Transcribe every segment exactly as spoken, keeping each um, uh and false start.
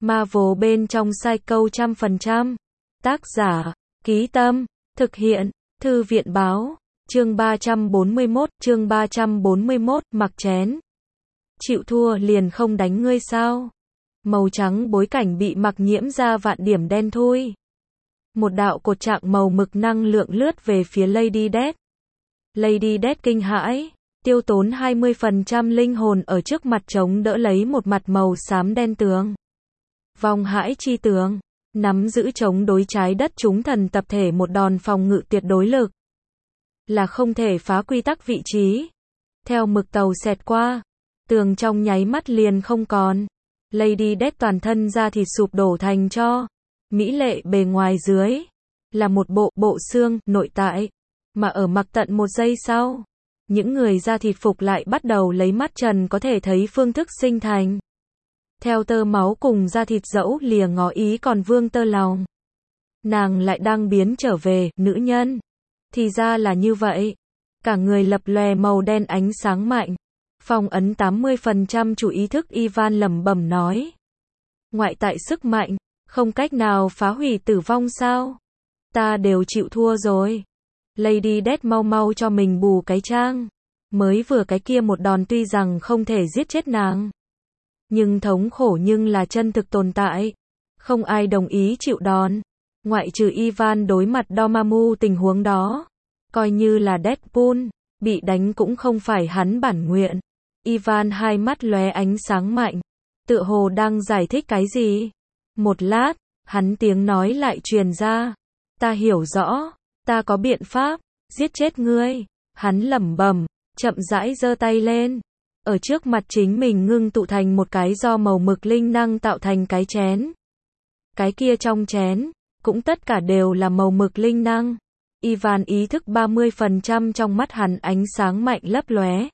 Marvel bên trong Psycho trăm phần trăm. Tác giả, Ký Tâm, thực hiện, Thư viện Báo, chương ba trăm bốn mươi mốt, chương ba trăm bốn mươi mốt, mặc chén. Chịu thua liền không đánh ngươi sao? Màu trắng bối cảnh bị mặc nhiễm ra vạn điểm đen thui. Một đạo cột trạng màu mực năng lượng lướt về phía Lady Death. Lady Death kinh hãi, tiêu tốn hai mươi phần trăm linh hồn ở trước mặt chống đỡ lấy một mặt màu xám đen tường. Vong hãi chi tường, nắm giữ chống đối trái đất chúng thần tập thể một đòn phòng ngự tuyệt đối lực. Là không thể phá quy tắc vị trí. Theo mực tàu xẹt qua, tường trong nháy mắt liền không còn. Lady Death toàn thân da thịt sụp đổ thành tro. Mỹ lệ bề ngoài dưới là một bộ bộ xương nội tại, mà ở mặc tận một giây sau, những người da thịt phục lại bắt đầu lấy mắt trần có thể thấy phương thức sinh thành. Theo tơ máu cùng da thịt dẫu lìa ngó ý còn vương tơ lòng. Nàng lại đang biến trở về nữ nhân. Thì ra là như vậy. Cả người lập lòe màu đen ánh sáng mạnh. Phong ấn tám mươi phần trăm chủ ý thức Ivan lẩm bẩm nói. Ngoại tại sức mạnh, không cách nào phá hủy tử vong sao? Ta đều chịu thua rồi. Lady Death mau mau cho mình bù cái trang. Mới vừa cái kia một đòn tuy rằng không thể giết chết nàng. Nhưng thống khổ nhưng là chân thực tồn tại. Không ai đồng ý chịu đòn. Ngoại trừ Ivan đối mặt Dormammu tình huống đó. Coi như là Deadpool, bị đánh cũng không phải hắn bản nguyện. Ivan hai mắt lóe ánh sáng mạnh. Tựa hồ đang giải thích cái gì? Một lát, hắn tiếng nói lại truyền ra. Ta hiểu rõ, ta có biện pháp, giết chết ngươi. Hắn lẩm bẩm, chậm rãi giơ tay lên. Ở trước mặt chính mình ngưng tụ thành một cái do màu mực linh năng tạo thành cái chén. Cái kia trong chén, cũng tất cả đều là màu mực linh năng. Ivan ý thức ba mươi phần trăm trong mắt hắn ánh sáng mạnh lấp lóe.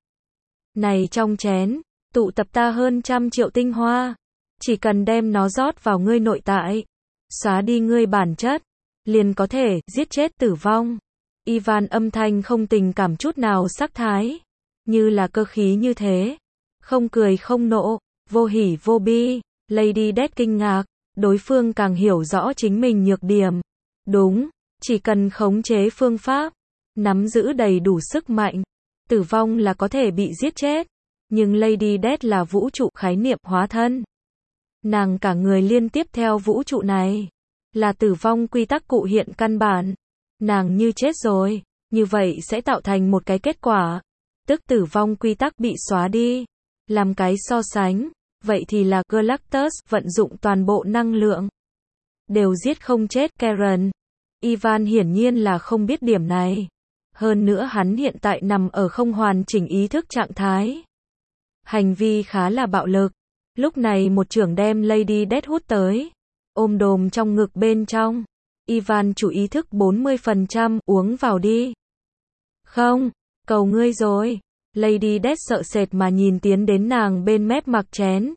Này trong chén, tụ tập ta hơn trăm triệu tinh hoa. Chỉ cần đem nó rót vào ngươi nội tại, xóa đi ngươi bản chất, liền có thể giết chết tử vong. Ivan âm thanh không tình cảm chút nào sắc thái, như là cơ khí như thế. Không cười không nộ, vô hỉ vô bi. Lady Death kinh ngạc, đối phương càng hiểu rõ chính mình nhược điểm. Đúng, chỉ cần khống chế phương pháp, nắm giữ đầy đủ sức mạnh, tử vong là có thể bị giết chết. Nhưng Lady Death là vũ trụ khái niệm hóa thân. Nàng cả người liên tiếp theo vũ trụ này, là tử vong quy tắc cụ hiện căn bản. Nàng như chết rồi, như vậy sẽ tạo thành một cái kết quả, tức tử vong quy tắc bị xóa đi. Làm cái so sánh, vậy thì là Galactus vận dụng toàn bộ năng lượng, đều giết không chết Karen. Ivan hiển nhiên là không biết điểm này. Hơn nữa hắn hiện tại nằm ở không hoàn chỉnh ý thức trạng thái. Hành vi khá là bạo lực. Lúc này một chưởng đem Lady Death hút tới, ôm đồm trong ngực bên trong. Ivan chủ ý thức bốn mươi phần trăm, uống vào đi. Không, cầu ngươi rồi. Lady Death sợ sệt mà nhìn tiến đến nàng bên mép mặc chén.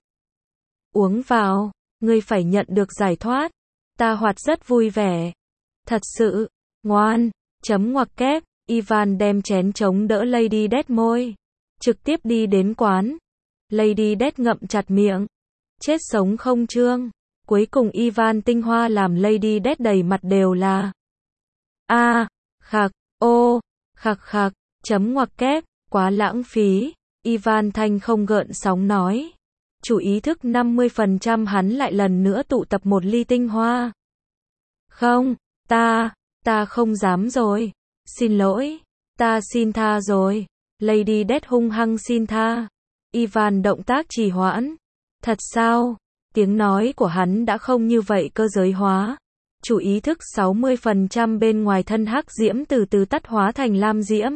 Uống vào, ngươi phải nhận được giải thoát. Ta hoạt rất vui vẻ. Thật sự, ngoan, chấm ngoặc kép. Ivan đem chén chống đỡ Lady Death môi. Trực tiếp đi đến quán. Lady Death ngậm chặt miệng. Chết sống không chương. Cuối cùng Ivan tinh hoa làm Lady Death đầy mặt đều là. A, à, khạc, ô, khạc khạc, chấm ngoặc kép, quá lãng phí. Ivan thanh không gợn sóng nói. Chủ ý thức năm mươi phần trăm hắn lại lần nữa tụ tập một ly tinh hoa. Không, ta, ta không dám rồi. Xin lỗi, ta xin tha rồi. Lady Death hung hăng xin tha. Ivan động tác trì hoãn. Thật sao? Tiếng nói của hắn đã không như vậy cơ giới hóa. Chủ ý thức sáu mươi phần trăm bên ngoài thân hắc diễm từ từ tắt hóa thành lam diễm.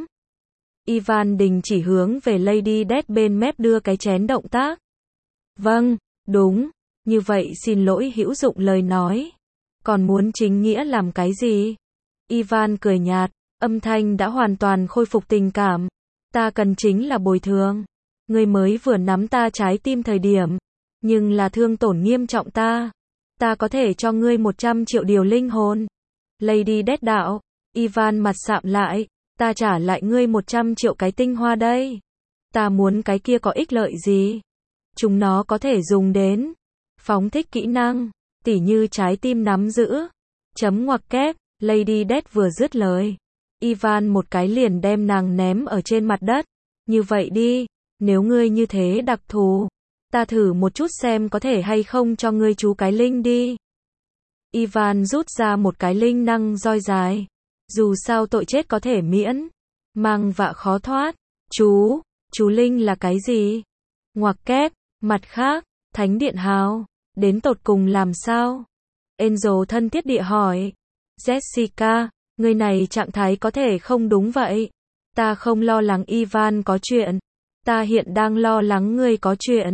Ivan đình chỉ hướng về Lady Death bên mép đưa cái chén động tác. Vâng, đúng, như vậy xin lỗi hữu dụng lời nói. Còn muốn chính nghĩa làm cái gì? Ivan cười nhạt, âm thanh đã hoàn toàn khôi phục tình cảm. Ta cần chính là bồi thường. Ngươi mới vừa nắm ta trái tim thời điểm, nhưng là thương tổn nghiêm trọng ta. Ta có thể cho ngươi một trăm triệu điều linh hồn. Lady Death đạo. Ivan mặt sạm lại. Ta trả lại ngươi một trăm triệu cái tinh hoa đây. Ta muốn cái kia có ích lợi gì? Chúng nó có thể dùng đến Phóng thích kỹ năng, tỉ như trái tim nắm giữ. Chấm ngoặc kép, Lady Death vừa dứt lời. Ivan một cái liền đem nàng ném ở trên mặt đất. Như vậy đi, nếu ngươi như thế đặc thù, ta thử một chút xem có thể hay không cho ngươi chú cái linh đi. Ivan rút ra một cái linh năng roi dài. Dù sao tội chết có thể miễn, mang vạ khó thoát. Chú, chú linh là cái gì? Ngoặc kép, mặt khác, Thánh Điện Hào, đến tột cùng làm sao? Angel thân thiết địa hỏi. Jessica, người này trạng thái có thể không đúng vậy. Ta không lo lắng Ivan có chuyện. Ta hiện đang lo lắng ngươi có chuyện.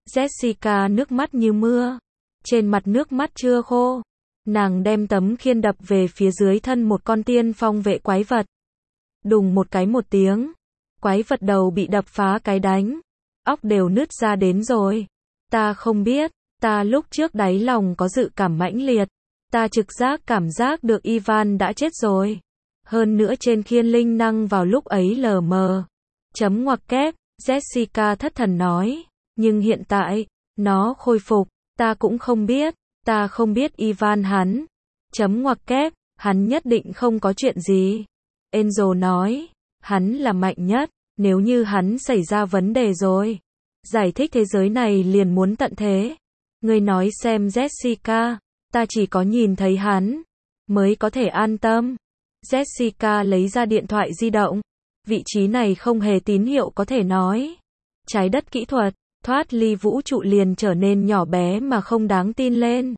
Jessica nước mắt như mưa. Trên mặt nước mắt chưa khô. Nàng đem tấm khiên đập về phía dưới thân một con tiên phong vệ quái vật. Đùng một cái một tiếng. Quái vật đầu bị đập phá cái đánh. Óc đều nứt ra đến rồi. Ta không biết. Ta lúc trước đáy lòng có dự cảm mãnh liệt. Ta trực giác cảm giác được Ivan đã chết rồi. Hơn nữa trên khiên linh năng vào lúc ấy lờ mờ. Chấm ngoặc kép, Jessica thất thần nói. Nhưng hiện tại, nó khôi phục. Ta cũng không biết. Ta không biết Ivan hắn. Chấm ngoặc kép, hắn nhất định không có chuyện gì. Angel nói. Hắn là mạnh nhất. Nếu như hắn xảy ra vấn đề rồi. Giải thích thế giới này liền muốn tận thế. Ngươi nói xem Jessica. Ta chỉ có nhìn thấy hắn. Mới có thể an tâm. Jessica lấy ra điện thoại di động. Vị trí này không hề tín hiệu có thể nói. Trái đất kỹ thuật. Thoát ly vũ trụ liền trở nên nhỏ bé mà không đáng tin lên.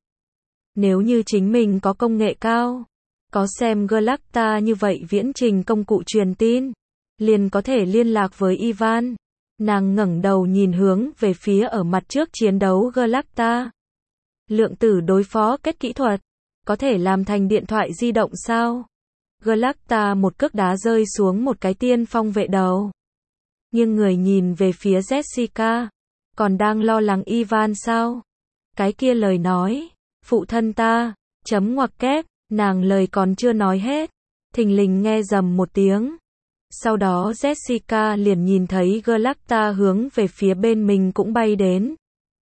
Nếu như chính mình có công nghệ cao. Có xem Galacta như vậy viễn trình công cụ truyền tin. Liền có thể liên lạc với Ivan. Nàng ngẩng đầu nhìn hướng về phía ở mặt trước chiến đấu Galacta. Lượng tử đối phó kết kỹ thuật. Có thể làm thành điện thoại di động sao? Galacta một cước đá rơi xuống một cái tiên phong vệ đầu. Nhưng người nhìn về phía Jessica. Còn đang lo lắng Ivan sao? Cái kia lời nói. Phụ thân ta. Chấm ngoặc kép. Nàng lời còn chưa nói hết. Thình lình nghe rầm một tiếng. Sau đó Jessica liền nhìn thấy Galacta hướng về phía bên mình cũng bay đến.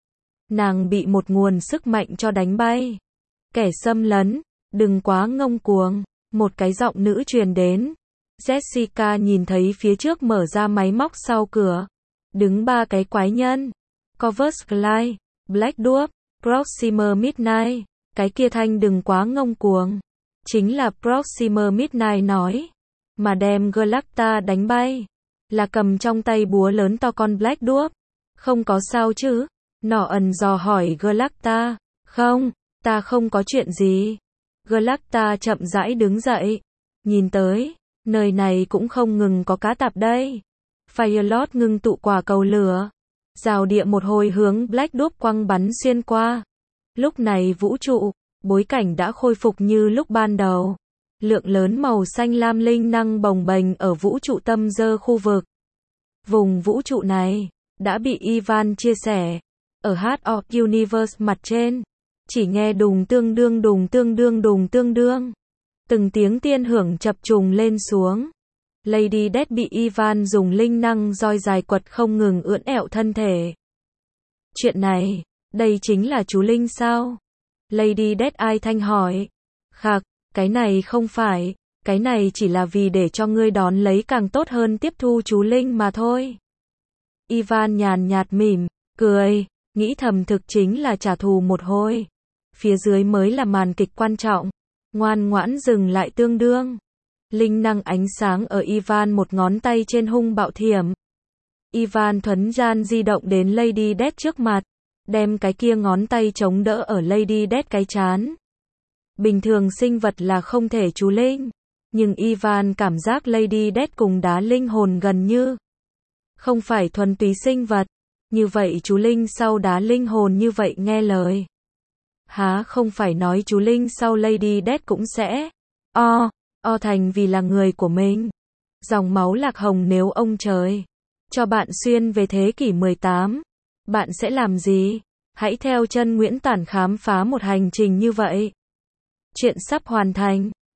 Nàng bị một nguồn sức mạnh cho đánh bay. Kẻ xâm lấn, đừng quá ngông cuồng. Một cái giọng nữ truyền đến. Jessica nhìn thấy phía trước mở ra máy móc sau cửa. Đứng ba cái quái nhân. Corvus Glide, Black Dwarf, Proxima Midnight. Cái kia thanh đừng quá ngông cuồng. Chính là Proxima Midnight nói. Mà đem Galacta đánh bay. Là cầm trong tay búa lớn to con Black Dwarf. Không có sao chứ? Nọ ẩn dò hỏi Galacta. Không, ta không có chuyện gì. Galacta chậm rãi đứng dậy. Nhìn tới, nơi này cũng không ngừng có cá tạp đây. Firelord ngưng tụ quả cầu lửa. Rào địa một hồi hướng Black Dwarf quăng bắn xuyên qua. Lúc này vũ trụ, bối cảnh đã khôi phục như lúc ban đầu. Lượng lớn màu xanh lam linh năng bồng bềnh ở vũ trụ tâm dơ khu vực. Vùng vũ trụ này, đã bị Ivan chia sẻ. Ở Heart of Universe mặt trên, chỉ nghe đùng tương đương đùng tương đương đùng tương đương. Từng tiếng tiên hưởng chập trùng lên xuống. Lady Death bị Ivan dùng linh năng roi dài quật không ngừng ưỡn ẹo thân thể. Chuyện này, đây chính là chú linh sao? Lady Death ai thanh hỏi. Khạc, cái này không phải, cái này chỉ là vì để cho ngươi đón lấy càng tốt hơn tiếp thu chú linh mà thôi. Ivan nhàn nhạt mỉm, cười, nghĩ thầm thực chính là trả thù một hồi. Phía dưới mới là màn kịch quan trọng. Ngoan ngoãn dừng lại tương đương. Linh năng ánh sáng ở Ivan một ngón tay trên hung bạo thiểm. Ivan thuấn gian di động đến Lady Death trước mặt. Đem cái kia ngón tay chống đỡ ở Lady Death cái chán. Bình thường sinh vật là không thể chú linh. Nhưng Ivan cảm giác Lady Death cùng đá linh hồn gần như. Không phải thuần túy sinh vật. Như vậy chú linh sau đá linh hồn như vậy nghe lời. Há không phải nói chú linh sau Lady Death cũng sẽ. O, o thành vì là người của mình. Dòng máu lạc hồng nếu ông trời. Cho bạn xuyên về thế kỷ mười tám. Bạn sẽ làm gì? Hãy theo chân Nguyễn Tản khám phá một hành trình như vậy. Chuyện sắp hoàn thành.